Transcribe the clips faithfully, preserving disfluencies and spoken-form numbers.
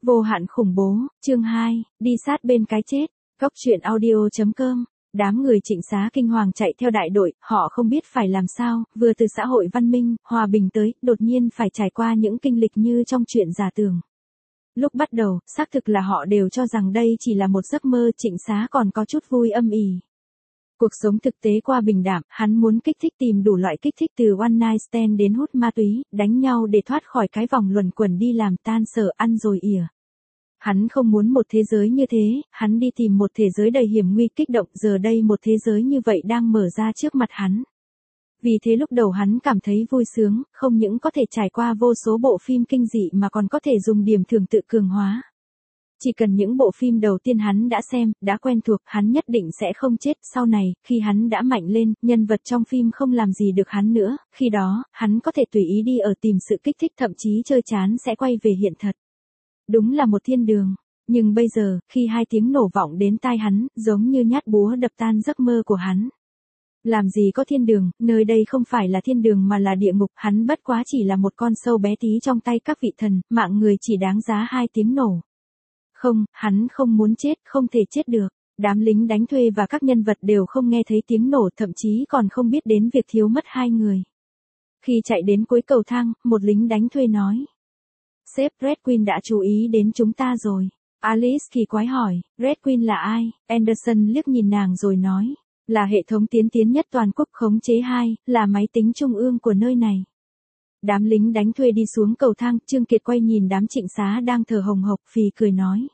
Vô hạn khủng bố, chương hai, đi sát bên cái chết, Cốc truyện audio.com. Đám người Trịnh Xá kinh hoàng chạy theo đại đội, họ không biết phải làm sao, vừa từ xã hội văn minh, hòa bình tới, đột nhiên phải trải qua những kinh lịch như trong truyện giả tưởng. Lúc bắt đầu, xác thực là họ đều cho rằng đây chỉ là một giấc mơ, Trịnh Xá còn có chút vui âm ỉ. Cuộc sống thực tế qua bình đạm, hắn muốn kích thích tìm đủ loại kích thích từ one night stand đến hút ma túy, đánh nhau để thoát khỏi cái vòng luẩn quẩn đi làm tan sở ăn rồi ỉa. Hắn không muốn một thế giới như thế, hắn đi tìm một thế giới đầy hiểm nguy kích động, giờ đây một thế giới như vậy đang mở ra trước mặt hắn. Vì thế lúc đầu hắn cảm thấy vui sướng, không những có thể trải qua vô số bộ phim kinh dị mà còn có thể dùng điểm thường tự cường hóa. Chỉ cần những bộ phim đầu tiên hắn đã xem, đã quen thuộc, hắn nhất định sẽ không chết. Sau này, khi hắn đã mạnh lên, nhân vật trong phim không làm gì được hắn nữa, khi đó, hắn có thể tùy ý đi ở tìm sự kích thích, thậm chí chơi chán sẽ quay về hiện thật. Đúng là một thiên đường. Nhưng bây giờ, khi hai tiếng nổ vọng đến tai hắn, giống như nhát búa đập tan giấc mơ của hắn. Làm gì có thiên đường, nơi đây không phải là thiên đường mà là địa ngục, hắn bất quá chỉ là một con sâu bé tí trong tay các vị thần, mạng người chỉ đáng giá hai tiếng nổ. Không, hắn không muốn chết, không thể chết được. Đám lính đánh thuê và các nhân vật đều không nghe thấy tiếng nổ, thậm chí còn không biết đến việc thiếu mất hai người. Khi chạy đến cuối cầu thang, một lính đánh thuê nói. Sếp, Red Queen đã chú ý đến chúng ta rồi. Alice kỳ quái hỏi, Red Queen là ai? Anderson liếc nhìn nàng rồi nói. Là hệ thống tiên tiến nhất toàn quốc khống chế hai, là máy tính trung ương của nơi này. Đám lính đánh thuê đi xuống cầu thang, Trương Kiệt quay nhìn đám Trịnh Xá đang thở hồng hộc, phì cười nói.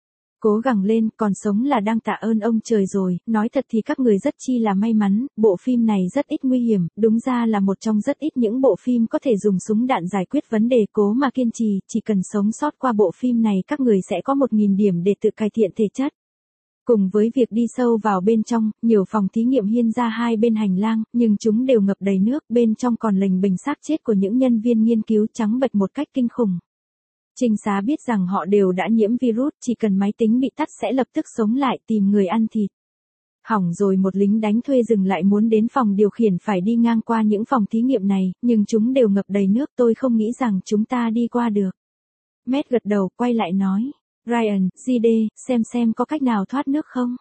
Cố gắng lên, còn sống là đang tạ ơn ông trời rồi, nói thật thì các người rất chi là may mắn, bộ phim này rất ít nguy hiểm, đúng ra là một trong rất ít những bộ phim có thể dùng súng đạn giải quyết vấn đề, cố mà kiên trì, chỉ cần sống sót qua bộ phim này các người sẽ có một nghìn điểm để tự cải thiện thể chất. Cùng với việc đi sâu vào bên trong, nhiều phòng thí nghiệm hiên ra hai bên hành lang, nhưng chúng đều ngập đầy nước, bên trong còn lềnh bềnh xác chết của những nhân viên nghiên cứu trắng bệch một cách kinh khủng. Trịnh Xá biết rằng họ đều đã nhiễm virus, chỉ cần máy tính bị tắt sẽ lập tức sống lại tìm người ăn thịt. Hỏng rồi, một lính đánh thuê dừng lại muốn đến phòng điều khiển phải đi ngang qua những phòng thí nghiệm này, nhưng chúng đều ngập đầy nước, tôi không nghĩ rằng chúng ta đi qua được. Matt gật đầu, quay lại nói. Ryan, giê đê, xem xem có cách nào thoát nước không?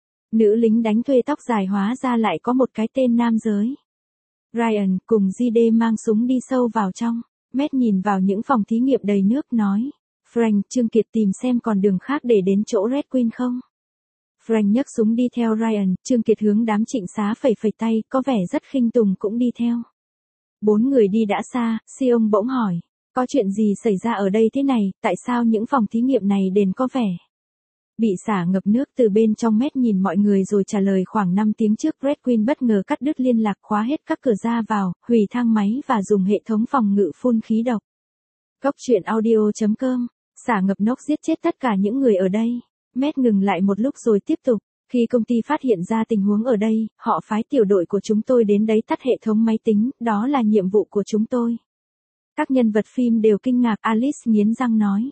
Nữ lính đánh thuê tóc dài hóa ra lại có một cái tên nam giới. Ryan, cùng giê đê mang súng đi sâu vào trong. Matt nhìn vào những phòng thí nghiệm đầy nước nói. Frank, Trương Kiệt tìm xem còn đường khác để đến chỗ Red Queen không? Frank nhấc súng đi theo Ryan, Trương Kiệt hướng đám Trịnh Xá phẩy phẩy tay, có vẻ rất khinh tùng cũng đi theo. Bốn người đi đã xa, Siông bỗng hỏi. Có chuyện gì xảy ra ở đây thế này, tại sao những phòng thí nghiệm này đền có vẻ bị xả ngập nước từ bên trong? Matt nhìn mọi người rồi trả lời, khoảng năm tiếng trước Red Queen bất ngờ cắt đứt liên lạc, khóa hết các cửa ra vào, hủy thang máy và dùng hệ thống phòng ngự phun khí độc. Cốc truyện audio.com. Xả ngập nóc giết chết tất cả những người ở đây. Matt ngừng lại một lúc rồi tiếp tục. Khi công ty phát hiện ra tình huống ở đây, họ phái tiểu đội của chúng tôi đến đấy tắt hệ thống máy tính, đó là nhiệm vụ của chúng tôi. Các nhân vật phim đều kinh ngạc, Alice nghiến răng nói.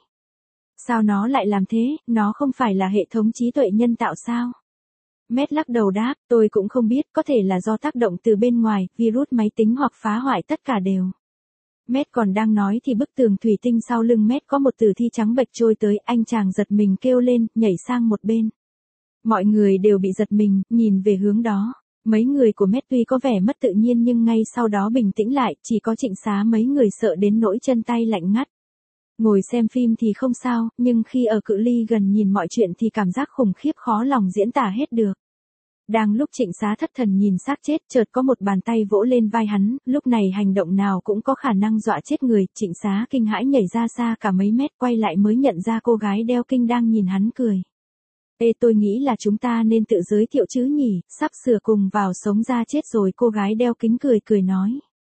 Sao nó lại làm thế, nó không phải là hệ thống trí tuệ nhân tạo sao? Matt lắc đầu đáp, tôi cũng không biết, có thể là do tác động từ bên ngoài, virus máy tính hoặc phá hoại tất cả đều. Matt còn đang nói thì bức tường thủy tinh sau lưng Matt có một tử thi trắng bệch trôi tới, anh chàng giật mình kêu lên, nhảy sang một bên. Mọi người đều bị giật mình, nhìn về hướng đó. Mấy người của Matt tuy có vẻ mất tự nhiên nhưng ngay sau đó bình tĩnh lại, chỉ có Trịnh Xá mấy người sợ đến nỗi chân tay lạnh ngắt. Ngồi xem phim thì không sao, nhưng khi ở cự ly gần nhìn mọi chuyện thì cảm giác khủng khiếp khó lòng diễn tả hết được. Đang lúc Trịnh Xá thất thần nhìn xác chết, chợt có một bàn tay vỗ lên vai hắn, lúc này hành động nào cũng có khả năng dọa chết người, Trịnh Xá kinh hãi nhảy ra xa cả mấy mét, quay lại mới nhận ra cô gái đeo kinh đang nhìn hắn cười. Ê, tôi nghĩ là chúng ta nên tự giới thiệu chứ nhỉ, sắp sửa cùng vào sống ra chết rồi, cô gái đeo kính cười cười nói.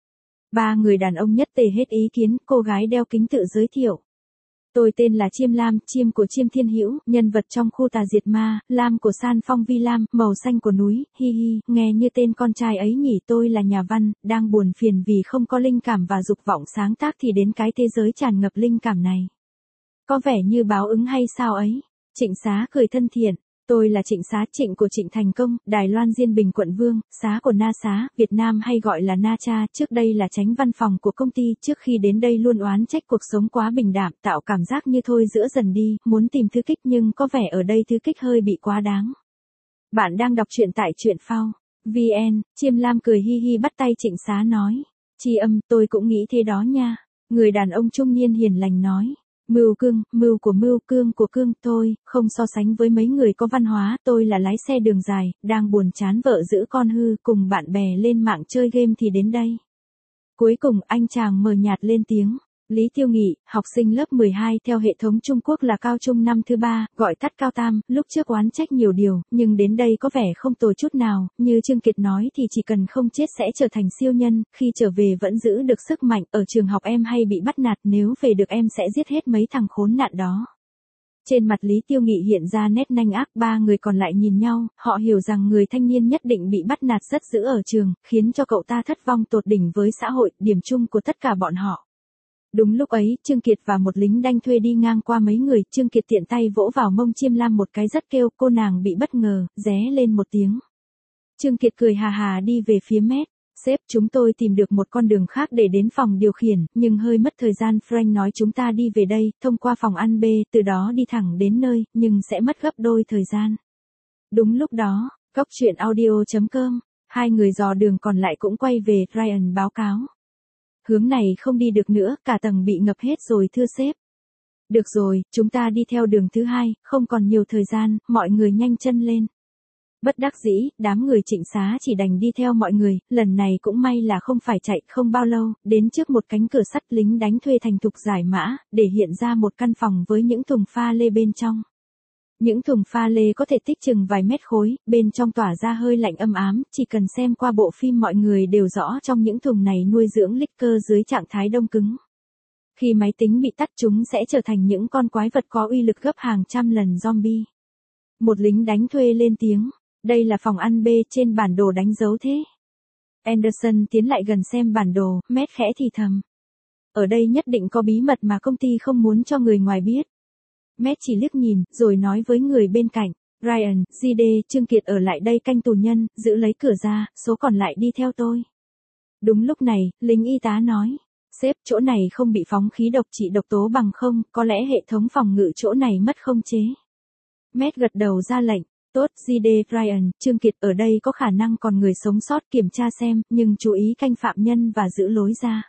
Ba người đàn ông nhất tề hết ý kiến, cô gái đeo kính tự giới thiệu. Tôi tên là Chiêm Lam, Chiêm của Chiêm Thiên Hữu, nhân vật trong khu tà diệt ma, Lam của San Phong Vi Lam, màu xanh của núi, hi hi, nghe như tên con trai ấy nhỉ. Tôi là nhà văn, đang buồn phiền vì không có linh cảm và dục vọng sáng tác thì đến cái thế giới tràn ngập linh cảm này. Có vẻ như báo ứng hay sao ấy? Trịnh Xá cười thân thiện. Tôi là Trịnh Xá, Trịnh của Trịnh Thành Công, Đài Loan Diên Bình quận Vương, Xá của Na Xá, Việt Nam hay gọi là Na Cha, trước đây là tránh văn phòng của công ty, trước khi đến đây luôn oán trách cuộc sống quá bình đạm, tạo cảm giác như thôi giữa dần đi, muốn tìm thứ kích nhưng có vẻ ở đây thứ kích hơi bị quá đáng. Bạn đang đọc truyện tại truyện phao chấm vn, Chiêm Lam cười hi hi bắt tay Trịnh Xá nói. Tri Âm, tôi cũng nghĩ thế đó nha. Người đàn ông trung niên hiền lành nói. Mưu cương, mưu của mưu, cương của cương, tôi, không so sánh với mấy người có văn hóa, tôi là lái xe đường dài, đang buồn chán vợ giữ con hư, cùng bạn bè lên mạng chơi game thì đến đây. Cuối cùng, anh chàng mờ nhạt lên tiếng. Lý Tiêu Nghị, học sinh lớp mười hai theo hệ thống Trung Quốc là cao trung năm thứ ba, gọi tắt cao tam, lúc trước oán trách nhiều điều, nhưng đến đây có vẻ không tồi chút nào, như Trương Kiệt nói thì chỉ cần không chết sẽ trở thành siêu nhân, khi trở về vẫn giữ được sức mạnh, ở trường học em hay bị bắt nạt, nếu về được em sẽ giết hết mấy thằng khốn nạn đó. Trên mặt Lý Tiêu Nghị hiện ra nét nanh ác, ba người còn lại nhìn nhau, họ hiểu rằng người thanh niên nhất định bị bắt nạt rất dữ ở trường, khiến cho cậu ta thất vong tột đỉnh với xã hội, điểm chung của tất cả bọn họ. Đúng lúc ấy, Trương Kiệt và một lính đanh thuê đi ngang qua mấy người, Trương Kiệt tiện tay vỗ vào mông Chiêm Lam một cái rất kêu, cô nàng bị bất ngờ, ré lên một tiếng. Trương Kiệt cười hà hà đi về phía mét. Sếp, chúng tôi tìm được một con đường khác để đến phòng điều khiển, nhưng hơi mất thời gian. Frank nói chúng ta đi về đây, thông qua phòng ăn B, từ đó đi thẳng đến nơi, nhưng sẽ mất gấp đôi thời gian. Đúng lúc đó, góc truyện audio chấm com, hai người dò đường còn lại cũng quay về, Ryan báo cáo. Hướng này không đi được nữa, cả tầng bị ngập hết rồi thưa sếp. Được rồi, chúng ta đi theo đường thứ hai, không còn nhiều thời gian, mọi người nhanh chân lên. Bất đắc dĩ, đám người Trịnh Xá chỉ đành đi theo mọi người, lần này cũng may là không phải chạy, không bao lâu, đến trước một cánh cửa sắt, lính đánh thuê thành thục giải mã, để hiện ra một căn phòng với những thùng pha lê bên trong. Những thùng pha lê có thể tích chừng vài mét khối, bên trong tỏa ra hơi lạnh âm ám, chỉ cần xem qua bộ phim mọi người đều rõ trong những thùng này nuôi dưỡng liquor dưới trạng thái đông cứng. Khi máy tính bị tắt chúng sẽ trở thành những con quái vật có uy lực gấp hàng trăm lần zombie. Một lính đánh thuê lên tiếng, đây là phòng ăn B, trên bản đồ đánh dấu thế. Anderson tiến lại gần xem bản đồ, Matt khẽ thì thầm. Ở đây nhất định có bí mật mà công ty không muốn cho người ngoài biết. Matt chỉ liếc nhìn, rồi nói với người bên cạnh, Ryan, giê đê, Trương Kiệt ở lại đây canh tù nhân, giữ lấy cửa ra, số còn lại đi theo tôi. Đúng lúc này, lính y tá nói, sếp, chỗ này không bị phóng khí độc trị độc tố bằng không, có lẽ hệ thống phòng ngự chỗ này mất không chế. Matt gật đầu ra lệnh, tốt, giê đê, Ryan, Trương Kiệt ở đây có khả năng còn người sống sót kiểm tra xem, nhưng chú ý canh phạm nhân và giữ lối ra.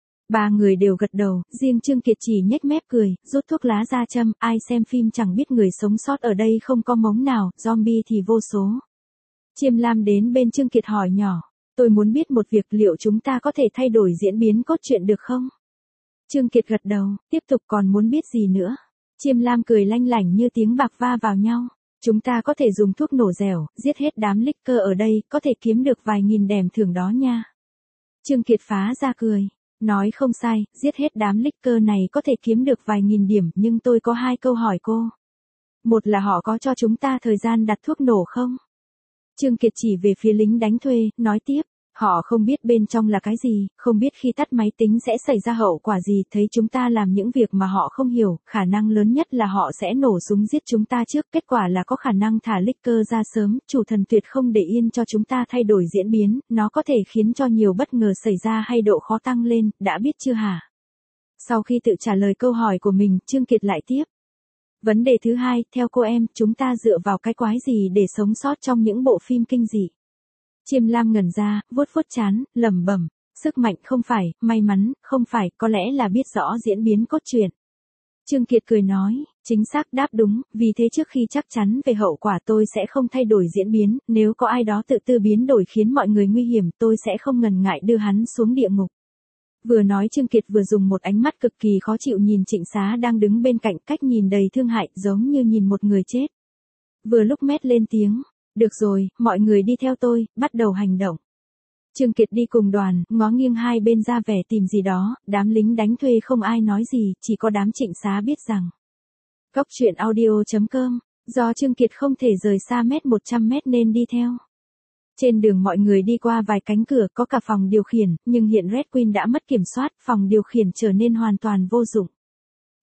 Ba người đều gật đầu, riêng Trương Kiệt chỉ nhếch mép cười, rút thuốc lá ra châm, ai xem phim chẳng biết người sống sót ở đây không có mống nào, zombie thì vô số. Chiêm Lam đến bên Trương Kiệt hỏi nhỏ, tôi muốn biết một việc, liệu chúng ta có thể thay đổi diễn biến cốt truyện được không? Trương Kiệt gật đầu, tiếp tục, còn muốn biết gì nữa? Chiêm Lam cười lanh lảnh như tiếng bạc va vào nhau. Chúng ta có thể dùng thuốc nổ dẻo, giết hết đám licker ở đây, có thể kiếm được vài nghìn đèm thưởng đó nha. Trương Kiệt phá ra cười. Nói không sai, giết hết đám licker này có thể kiếm được vài nghìn điểm, nhưng tôi có hai câu hỏi cô. Một là họ có cho chúng ta thời gian đặt thuốc nổ không? Trương Kiệt chỉ về phía lính đánh thuê, nói tiếp. Họ không biết bên trong là cái gì, không biết khi tắt máy tính sẽ xảy ra hậu quả gì, thấy chúng ta làm những việc mà họ không hiểu, khả năng lớn nhất là họ sẽ nổ súng giết chúng ta trước, kết quả là có khả năng thả licker ra sớm, chủ thần tuyệt không để yên cho chúng ta thay đổi diễn biến, nó có thể khiến cho nhiều bất ngờ xảy ra hay độ khó tăng lên, đã biết chưa hả? Sau khi tự trả lời câu hỏi của mình, Trương Kiệt lại tiếp. Vấn đề thứ hai, theo cô em, chúng ta dựa vào cái quái gì để sống sót trong những bộ phim kinh dị? Chiêm Lam ngẩn ra, vuốt vuốt trán, lẩm bẩm, sức mạnh không phải, may mắn, không phải, có lẽ là biết rõ diễn biến cốt truyện. Trương Kiệt cười nói, chính xác, đáp đúng, vì thế trước khi chắc chắn về hậu quả tôi sẽ không thay đổi diễn biến, nếu có ai đó tự tư biến đổi khiến mọi người nguy hiểm tôi sẽ không ngần ngại đưa hắn xuống địa ngục. Vừa nói Trương Kiệt vừa dùng một ánh mắt cực kỳ khó chịu nhìn Trịnh Xá đang đứng bên cạnh, cách nhìn đầy thương hại, giống như nhìn một người chết. Vừa lúc Matt lên tiếng. Được rồi, mọi người đi theo tôi, bắt đầu hành động. Trương Kiệt đi cùng đoàn, ngó nghiêng hai bên ra vẻ tìm gì đó, đám lính đánh thuê không ai nói gì, chỉ có đám Trịnh Xá biết rằng. Góc truyện audio chấm com, do Trương Kiệt không thể rời xa mét một trăm mét nên đi theo. Trên đường mọi người đi qua vài cánh cửa, có cả phòng điều khiển, nhưng hiện Red Queen đã mất kiểm soát, phòng điều khiển trở nên hoàn toàn vô dụng.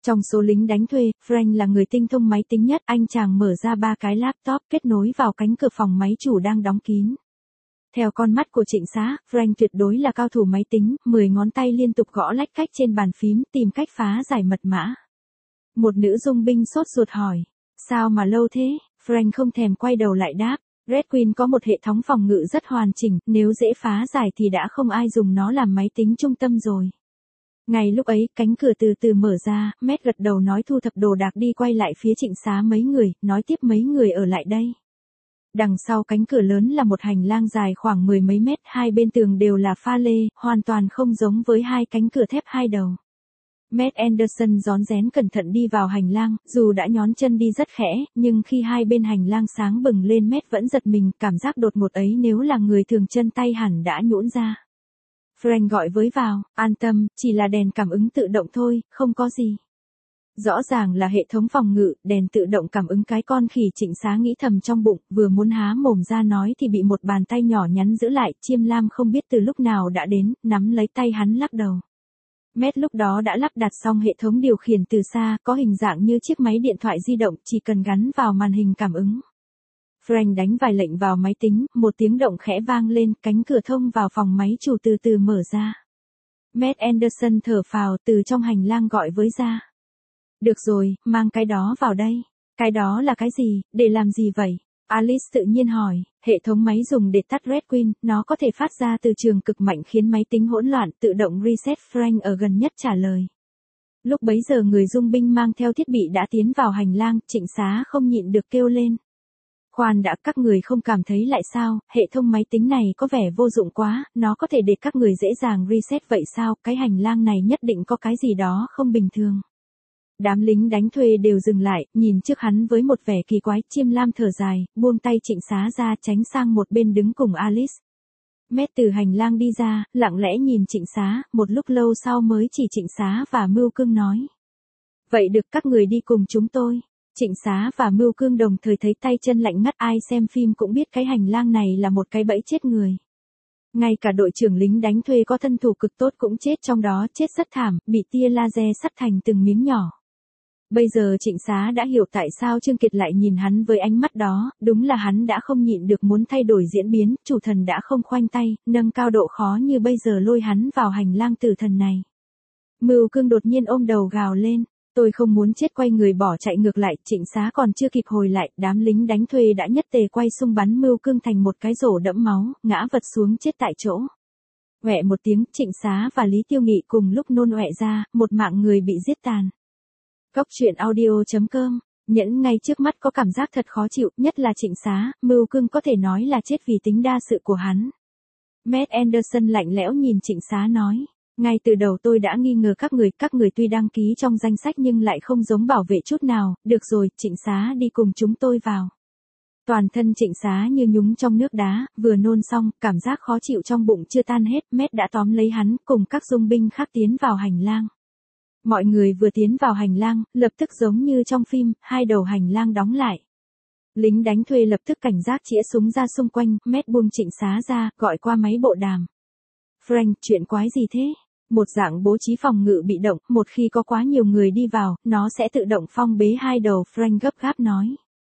Trong số lính đánh thuê, Frank là người tinh thông máy tính nhất, anh chàng mở ra ba cái laptop kết nối vào cánh cửa phòng máy chủ đang đóng kín. Theo con mắt của Trịnh Xá, Frank tuyệt đối là cao thủ máy tính, mười ngón tay liên tục gõ lách cách trên bàn phím tìm cách phá giải mật mã. Một nữ dung binh sốt ruột hỏi, sao mà lâu thế? Frank không thèm quay đầu lại đáp, Red Queen có một hệ thống phòng ngự rất hoàn chỉnh, nếu dễ phá giải thì đã không ai dùng nó làm máy tính trung tâm rồi. Ngay lúc ấy, cánh cửa từ từ mở ra, Matt gật đầu nói thu thập đồ đạc đi quay lại phía Trịnh Xá mấy người, nói tiếp mấy người ở lại đây. Đằng sau cánh cửa lớn là một hành lang dài khoảng mười mấy mét, hai bên tường đều là pha lê, hoàn toàn không giống với hai cánh cửa thép hai đầu. Matt Anderson rón rén cẩn thận đi vào hành lang, dù đã nhón chân đi rất khẽ, nhưng khi hai bên hành lang sáng bừng lên Matt vẫn giật mình, cảm giác đột ngột ấy nếu là người thường chân tay hẳn đã nhũn ra. Frank gọi với vào, an tâm, chỉ là đèn cảm ứng tự động thôi, không có gì. Rõ ràng là hệ thống phòng ngự, đèn tự động cảm ứng cái con khỉ. Trịnh Xá nghĩ thầm trong bụng, vừa muốn há mồm ra nói thì bị một bàn tay nhỏ nhắn giữ lại, Chiêm Lam không biết từ lúc nào đã đến, nắm lấy tay hắn lắc đầu. Matt lúc đó đã lắp đặt xong hệ thống điều khiển từ xa, có hình dạng như chiếc máy điện thoại di động, chỉ cần gắn vào màn hình cảm ứng. Frank đánh vài lệnh vào máy tính, một tiếng động khẽ vang lên, cánh cửa thông vào phòng máy chủ từ từ mở ra. Matt Anderson thở phào từ trong hành lang gọi với ra. Được rồi, mang cái đó vào đây. Cái đó là cái gì, để làm gì vậy? Alice tự nhiên hỏi, hệ thống máy dùng để tắt Red Queen, nó có thể phát ra từ trường cực mạnh khiến máy tính hỗn loạn, tự động reset. Frank ở gần nhất trả lời. Lúc bấy giờ người dung binh mang theo thiết bị đã tiến vào hành lang, Trịnh Xá không nhịn được kêu lên. Khoan đã, các người không cảm thấy lại sao, hệ thống máy tính này có vẻ vô dụng quá, nó có thể để các người dễ dàng reset vậy sao, cái hành lang này nhất định có cái gì đó không bình thường. Đám lính đánh thuê đều dừng lại, nhìn trước hắn với một vẻ kỳ quái. Chiêm Lam thở dài, buông tay Trịnh Xá ra tránh sang một bên đứng cùng Alice. Matt từ hành lang đi ra, lặng lẽ nhìn Trịnh Xá, một lúc lâu sau mới chỉ Trịnh Xá và Mưu Cương nói. Vậy được, các người đi cùng chúng tôi. Trịnh Xá và Mưu Cương đồng thời thấy tay chân lạnh ngắt, ai xem phim cũng biết cái hành lang này là một cái bẫy chết người. Ngay cả đội trưởng lính đánh thuê có thân thủ cực tốt cũng chết trong đó, chết rất thảm, bị tia laser sắt thành từng miếng nhỏ. Bây giờ Trịnh Xá đã hiểu tại sao Trương Kiệt lại nhìn hắn với ánh mắt đó, đúng là hắn đã không nhịn được muốn thay đổi diễn biến, chủ thần đã không khoanh tay, nâng cao độ khó như bây giờ lôi hắn vào hành lang tử thần này. Mưu Cương đột nhiên ôm đầu gào lên, tôi không muốn chết, quay người bỏ chạy ngược lại. Trịnh Xá còn chưa kịp hồi lại, đám lính đánh thuê đã nhất tề quay xung bắn Mưu Cương thành một cái rổ đẫm máu, ngã vật xuống chết tại chỗ. Oẹ một tiếng, Trịnh Xá và Lý Tiêu Nghị cùng lúc nôn ọe ra, một mạng người bị giết tàn. Góc truyện audio chấm com, nhẫn ngay trước mắt có cảm giác thật khó chịu, nhất là Trịnh Xá, Mưu Cương có thể nói là chết vì tính đa sự của hắn. Matt Anderson lạnh lẽo nhìn Trịnh Xá nói, ngay từ đầu tôi đã nghi ngờ các người, các người tuy đăng ký trong danh sách nhưng lại không giống bảo vệ chút nào, được rồi, Trịnh Xá đi cùng chúng tôi vào. Toàn thân Trịnh Xá như nhúng trong nước đá, vừa nôn xong, cảm giác khó chịu trong bụng chưa tan hết, Matt đã tóm lấy hắn, cùng các dung binh khác tiến vào hành lang. Mọi người vừa tiến vào hành lang, lập tức giống như trong phim, hai đầu hành lang đóng lại. Lính đánh thuê lập tức cảnh giác chĩa súng ra xung quanh, Matt buông Trịnh Xá ra, gọi qua máy bộ đàm. Frank, chuyện quái gì thế? Một dạng bố trí phòng ngự bị động, một khi có quá nhiều người đi vào, nó sẽ tự động phong bế hai đầu. Frank gấp gáp nói.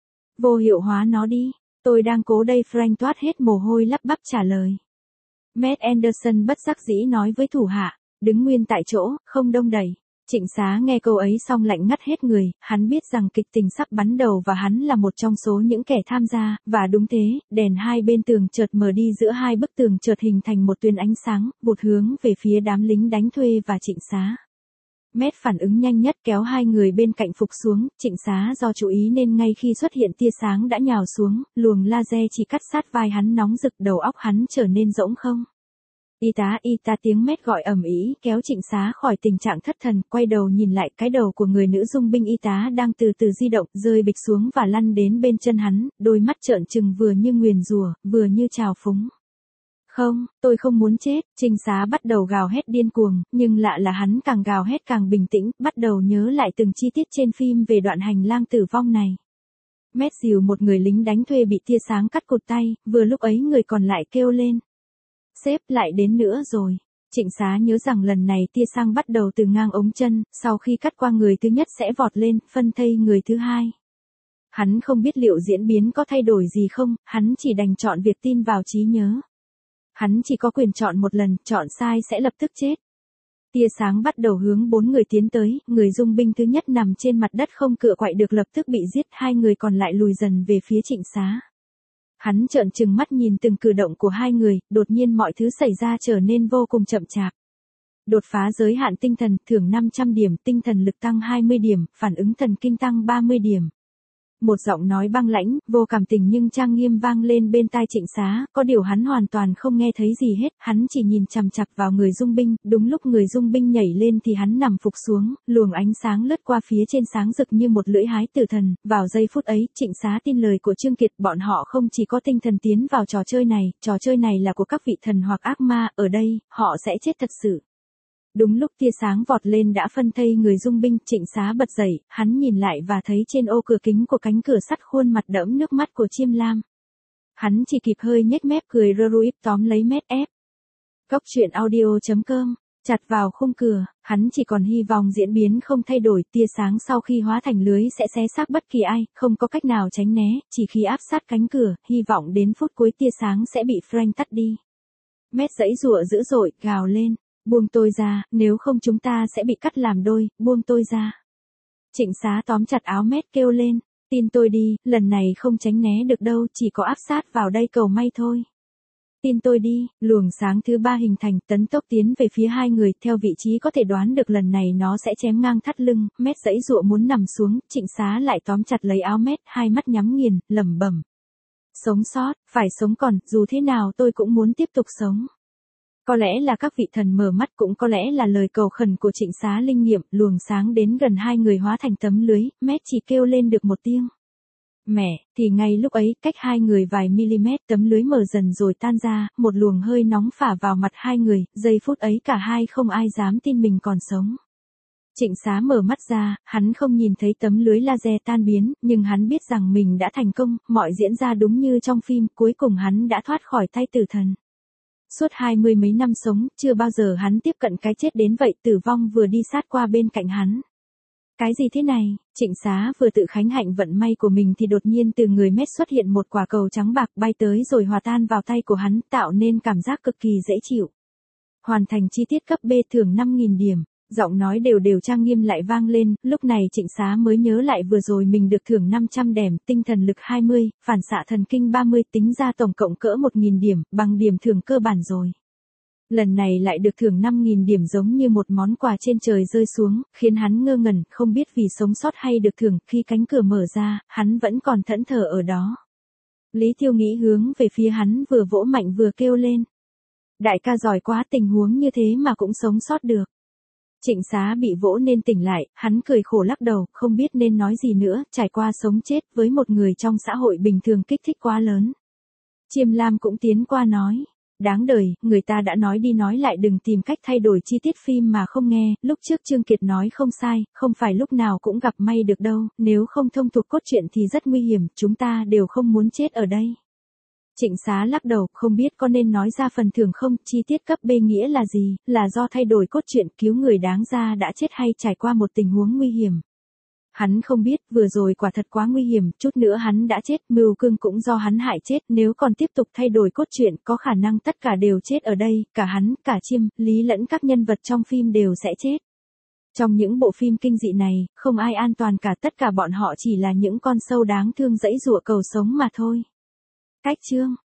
Vô hiệu hóa nó đi, tôi đang cố đây. Frank toát hết mồ hôi lắp bắp trả lời. Matt Anderson bất đắc dĩ nói với thủ hạ, đứng nguyên tại chỗ, không đông đẩy. Trịnh Xá nghe câu ấy xong lạnh ngắt hết người, hắn biết rằng kịch tình sắp bắn đầu và hắn là một trong số những kẻ tham gia, và đúng thế, đèn hai bên tường chợt mở đi, giữa hai bức tường chợt hình thành một tuyến ánh sáng, vụt hướng về phía đám lính đánh thuê và Trịnh Xá. Matt phản ứng nhanh nhất kéo hai người bên cạnh phục xuống, Trịnh Xá do chú ý nên ngay khi xuất hiện tia sáng đã nhào xuống, luồng laser chỉ cắt sát vai hắn nóng rực, đầu óc hắn trở nên rỗng không. Y tá, y tá, tiếng Matt gọi ầm ĩ kéo Trịnh Xá khỏi tình trạng thất thần, quay đầu nhìn lại, cái đầu của người nữ dung binh y tá đang từ từ di động, rơi bịch xuống và lăn đến bên chân hắn, đôi mắt trợn trừng vừa như nguyền rủa, vừa như trào phúng. Không, tôi không muốn chết. Trịnh Xá bắt đầu gào hét điên cuồng, nhưng lạ là hắn càng gào hét càng bình tĩnh, bắt đầu nhớ lại từng chi tiết trên phim về đoạn hành lang tử vong này. Matt dìu một người lính đánh thuê bị tia sáng cắt cụt tay, vừa lúc ấy người còn lại kêu lên. Sếp lại đến nữa rồi. Trịnh Xá nhớ rằng lần này tia sáng bắt đầu từ ngang ống chân, sau khi cắt qua người thứ nhất sẽ vọt lên, phân thây người thứ hai. Hắn không biết liệu diễn biến có thay đổi gì không, hắn chỉ đành chọn việc tin vào trí nhớ. Hắn chỉ có quyền chọn một lần, chọn sai sẽ lập tức chết. Tia sáng bắt đầu hướng bốn người tiến tới, người dung binh thứ nhất nằm trên mặt đất không cựa quậy được lập tức bị giết, hai người còn lại lùi dần về phía Trịnh Xá. Hắn trợn trừng mắt nhìn từng cử động của hai người, đột nhiên mọi thứ xảy ra trở nên vô cùng chậm chạp. Đột phá giới hạn tinh thần, thưởng năm trăm điểm, tinh thần lực tăng hai mươi điểm, phản ứng thần kinh tăng ba mươi điểm. Một giọng nói băng lãnh, vô cảm tình nhưng trang nghiêm vang lên bên tai Trịnh Xá, có điều hắn hoàn toàn không nghe thấy gì hết, hắn chỉ nhìn chằm chằm vào người dung binh, đúng lúc người dung binh nhảy lên thì hắn nằm phục xuống, luồng ánh sáng lướt qua phía trên sáng rực như một lưỡi hái tử thần, vào giây phút ấy, Trịnh Xá tin lời của Trương Kiệt, bọn họ không chỉ có tinh thần tiến vào trò chơi này, trò chơi này là của các vị thần hoặc ác ma, ở đây, họ sẽ chết thật sự. Đúng lúc tia sáng vọt lên đã phân thây người dung binh, Trịnh Xá bật dậy, hắn nhìn lại và thấy trên ô cửa kính của cánh cửa sắt khuôn mặt đẫm nước mắt của Chiêm Lam. Hắn chỉ kịp hơi nhếch mép cười rơ ruíp tóm lấy mét ép. Góc truyện audio chấm com, chặt vào khung cửa, hắn chỉ còn hy vọng diễn biến không thay đổi, tia sáng sau khi hóa thành lưới sẽ xé xác bất kỳ ai, không có cách nào tránh né, chỉ khi áp sát cánh cửa, hy vọng đến phút cuối tia sáng sẽ bị Frank tắt đi. Mét giãy giụa dữ dội, gào lên. Buông tôi ra, nếu không chúng ta sẽ bị cắt làm đôi, buông tôi ra. Trịnh Xá tóm chặt áo mét kêu lên, tin tôi đi, lần này không tránh né được đâu, chỉ có áp sát vào đây cầu may thôi. Tin tôi đi, luồng sáng thứ ba hình thành, tấn tốc tiến về phía hai người, theo vị trí có thể đoán được lần này nó sẽ chém ngang thắt lưng, mét giãy giụa muốn nằm xuống, Trịnh Xá lại tóm chặt lấy áo mét, hai mắt nhắm nghiền, lẩm bẩm. Sống sót, phải sống còn, dù thế nào tôi cũng muốn tiếp tục sống. Có lẽ là các vị thần mở mắt, cũng có lẽ là lời cầu khẩn của Trịnh Xá linh nghiệm, luồng sáng đến gần hai người hóa thành tấm lưới, mét chỉ kêu lên được một tiếng. Mẹ, thì ngay lúc ấy, cách hai người vài mm, tấm lưới mở dần rồi tan ra, một luồng hơi nóng phả vào mặt hai người, giây phút ấy cả hai không ai dám tin mình còn sống. Trịnh Xá mở mắt ra, hắn không nhìn thấy tấm lưới laser tan biến, nhưng hắn biết rằng mình đã thành công, mọi diễn ra đúng như trong phim, cuối cùng hắn đã thoát khỏi tay tử thần. Suốt hai mươi mấy năm sống, chưa bao giờ hắn tiếp cận cái chết đến vậy, tử vong vừa đi sát qua bên cạnh hắn. Cái gì thế này? Trịnh Xá vừa tự khánh hạnh vận may của mình thì đột nhiên từ người mét xuất hiện một quả cầu trắng bạc bay tới rồi hòa tan vào tay của hắn, tạo nên cảm giác cực kỳ dễ chịu. Hoàn thành chi tiết cấp B thưởng năm nghìn điểm. Giọng nói đều đều trang nghiêm lại vang lên, lúc này Trịnh Xá mới nhớ lại vừa rồi mình được thưởng năm trăm điểm, tinh thần lực hai mươi, phản xạ thần kinh ba mươi, tính ra tổng cộng cỡ một nghìn điểm, bằng điểm thưởng cơ bản rồi. Lần này lại được thưởng năm nghìn điểm giống như một món quà trên trời rơi xuống, khiến hắn ngơ ngẩn, không biết vì sống sót hay được thưởng, khi cánh cửa mở ra, hắn vẫn còn thẫn thờ ở đó. Lý Thiêu Nghĩ hướng về phía hắn vừa vỗ mạnh vừa kêu lên. Đại ca giỏi quá, tình huống như thế mà cũng sống sót được. Trịnh Xá bị vỗ nên tỉnh lại, hắn cười khổ lắc đầu, không biết nên nói gì nữa, trải qua sống chết với một người trong xã hội bình thường kích thích quá lớn. Chiêm Lam cũng tiến qua nói, đáng đời, người ta đã nói đi nói lại đừng tìm cách thay đổi chi tiết phim mà không nghe, lúc trước Trương Kiệt nói không sai, không phải lúc nào cũng gặp may được đâu, nếu không thông thuộc cốt truyện thì rất nguy hiểm, chúng ta đều không muốn chết ở đây. Trịnh Xá lắc đầu, không biết có nên nói ra phần thưởng không, chi tiết cấp B nghĩa là gì, là do thay đổi cốt truyện, cứu người đáng ra đã chết hay trải qua một tình huống nguy hiểm. Hắn không biết, vừa rồi quả thật quá nguy hiểm, chút nữa hắn đã chết, Mưu Cương cũng do hắn hại chết, nếu còn tiếp tục thay đổi cốt truyện, có khả năng tất cả đều chết ở đây, cả hắn, cả Chiêm, Lý lẫn các nhân vật trong phim đều sẽ chết. Trong những bộ phim kinh dị này, không ai an toàn cả, tất cả bọn họ chỉ là những con sâu đáng thương giãy giụa cầu sống mà thôi. Cách chương